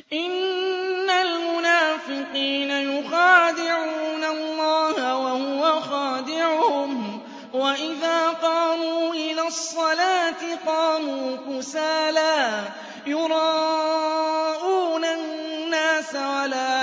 إِنَّ الْمُنَافِقِينَ يُخَادِعُونَ اللَّهَ وَهُوَ خَادِعُهُمْ وَإِذَا قَامُوا إِلَى الصَّلَاةِ قَامُوا كُسَالَىٰ يُرَاءُونَ النَّاسَ وَلَا